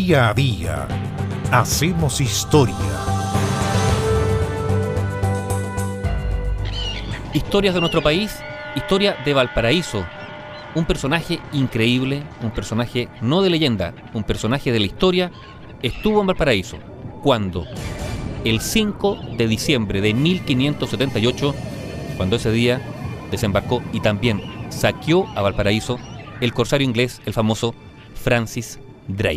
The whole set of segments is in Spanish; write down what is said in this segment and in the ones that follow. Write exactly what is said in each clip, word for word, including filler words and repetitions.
Día a día hacemos historia. Historias de nuestro país, historia de Valparaíso. Un personaje increíble, un personaje no de leyenda, un personaje de la historia, estuvo en Valparaíso. ¿Cuándo? El cinco de diciembre de mil quinientos setenta y ocho, cuando ese día desembarcó y también saqueó a Valparaíso el corsario inglés, el famoso Francis Drake.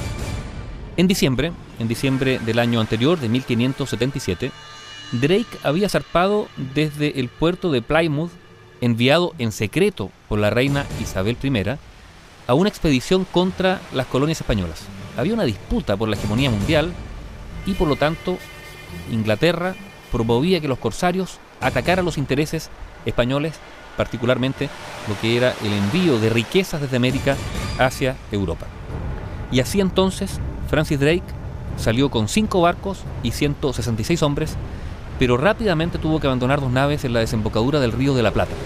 En diciembre, en diciembre del año anterior, de mil quinientos setenta y siete, Drake había zarpado desde el puerto de Plymouth, enviado en secreto por la reina Isabel primera, a una expedición contra las colonias españolas. Había una disputa por la hegemonía mundial y, por lo tanto, Inglaterra promovía que los corsarios atacaran los intereses españoles, particularmente lo que era el envío de riquezas desde América hacia Europa. Y así entonces Francis Drake salió con cinco barcos y ciento sesenta y seis hombres, pero rápidamente tuvo que abandonar dos naves en la desembocadura del Río de la Plata.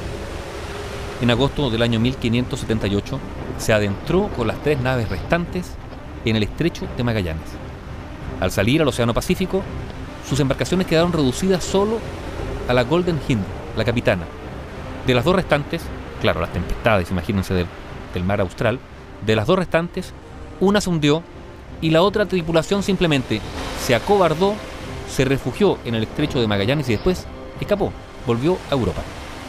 En agosto del año mil quinientos setenta y ocho se adentró con las tres naves restantes en el estrecho de Magallanes. Al salir al Océano Pacífico, sus embarcaciones quedaron reducidas solo a la Golden Hind, la capitana. De las dos restantes, claro, las tempestades, imagínense, del, del mar austral, de las dos restantes, una se hundió y la otra tripulación simplemente se acobardó, se refugió en el estrecho de Magallanes y después escapó, volvió a Europa.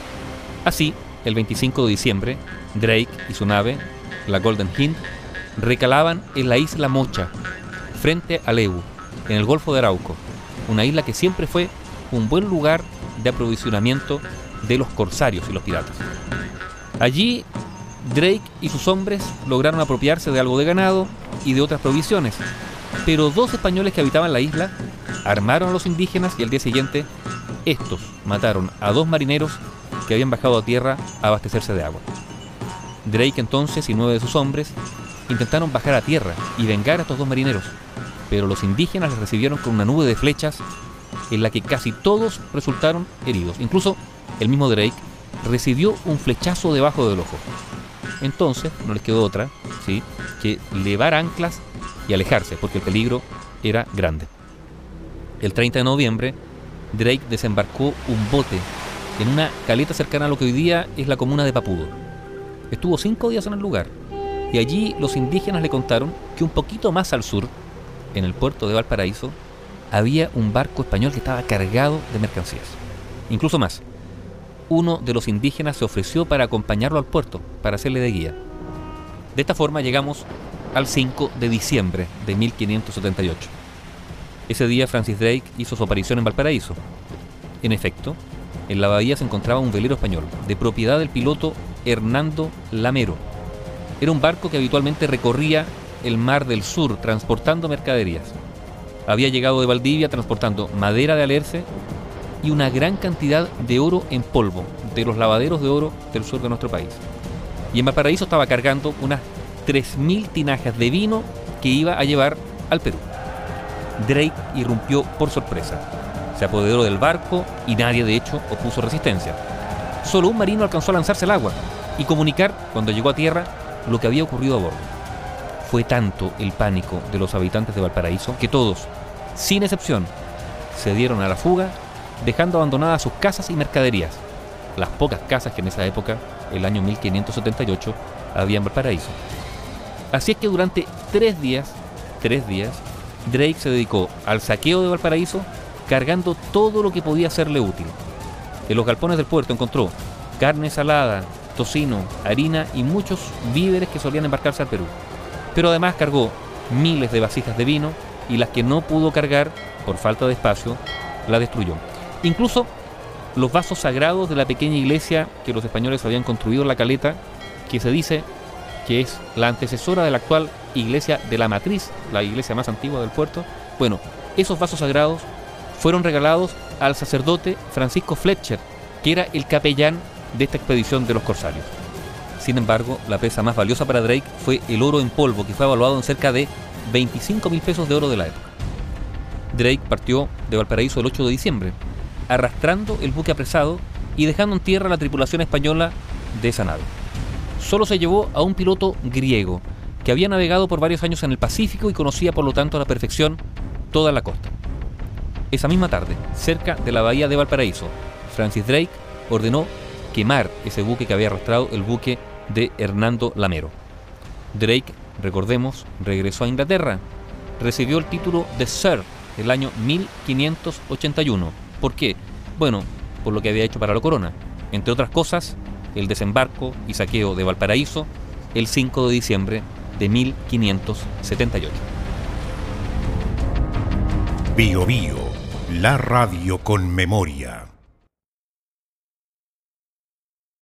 Así, el veinticinco de diciembre, Drake y su nave, la Golden Hind, recalaban en la isla Mocha, frente a Lebu, en el Golfo de Arauco, una isla que siempre fue un buen lugar de aprovisionamiento de los corsarios y los piratas. Allí, Drake y sus hombres lograron apropiarse de algo de ganado y de otras provisiones, pero dos españoles que habitaban la isla armaron a los indígenas y al día siguiente estos mataron a dos marineros que habían bajado a tierra a abastecerse de agua. Drake entonces y nueve de sus hombres intentaron bajar a tierra y vengar a estos dos marineros, pero los indígenas les recibieron con una nube de flechas en la que casi todos resultaron heridos. Incluso el mismo Drake recibió un flechazo debajo del ojo. Entonces no les quedó otra, ¿sí?, que levar anclas y alejarse, porque el peligro era grande. El treinta de noviembre, Drake desembarcó un bote en una caleta cercana a lo que hoy día es la comuna de Papudo. Estuvo cinco días en el lugar y allí los indígenas le contaron que un poquito más al sur, en el puerto de Valparaíso, había un barco español que estaba cargado de mercancías. Incluso más, uno de los indígenas se ofreció para acompañarlo al puerto, para hacerle de guía. De esta forma llegamos al cinco de diciembre de mil quinientos setenta y ocho. Ese día Francis Drake hizo su aparición en Valparaíso. En efecto, en la bahía se encontraba un velero español, de propiedad del piloto Hernando Lamero. Era un barco que habitualmente recorría el Mar del Sur transportando mercaderías. Había llegado de Valdivia transportando madera de alerce y una gran cantidad de oro en polvo, de los lavaderos de oro del sur de nuestro país. Y en Valparaíso estaba cargando unas tres mil tinajas de vino que iba a llevar al Perú. Drake irrumpió por sorpresa. Se apoderó del barco y nadie, de hecho, opuso resistencia. Solo un marino alcanzó a lanzarse al agua y comunicar, cuando llegó a tierra, lo que había ocurrido a bordo. Fue tanto el pánico de los habitantes de Valparaíso que todos, sin excepción, se dieron a la fuga, dejando abandonadas sus casas y mercaderías, las pocas casas que en esa época, el año mil quinientos setenta y ocho, había en Valparaíso. Así es que durante tres días, tres días, Drake se dedicó al saqueo de Valparaíso, cargando todo lo que podía serle útil. En los galpones del puerto encontró carne salada, tocino, harina y muchos víveres que solían embarcarse al Perú. Pero además cargó miles de vasijas de vino y las que no pudo cargar por falta de espacio, la destruyó. Incluso los vasos sagrados de la pequeña iglesia que los españoles habían construido en la caleta, que se dice que es la antecesora de la actual iglesia de la Matriz, la iglesia más antigua del puerto. Bueno, esos vasos sagrados fueron regalados al sacerdote Francisco Fletcher, que era el capellán de esta expedición de los corsarios. Sin embargo, la presa más valiosa para Drake fue el oro en polvo, que fue evaluado en cerca de veinticinco mil pesos de oro de la época. Drake partió de Valparaíso el ocho de diciembre, arrastrando el buque apresado y dejando en tierra la tripulación española de esa nave. Solo se llevó a un piloto griego, que había navegado por varios años en el Pacífico y conocía por lo tanto a la perfección toda la costa. Esa misma tarde, cerca de la bahía de Valparaíso, Francis Drake ordenó quemar ese buque que había arrastrado el buque de Hernando Lamero. Drake, recordemos, regresó a Inglaterra, recibió el título de Sir el año mil quinientos ochenta y uno. ¿Por qué? Bueno, por lo que había hecho para la corona. Entre otras cosas, el desembarco y saqueo de Valparaíso el cinco de diciembre de mil quinientos setenta y ocho. Bio Bio, la radio con memoria.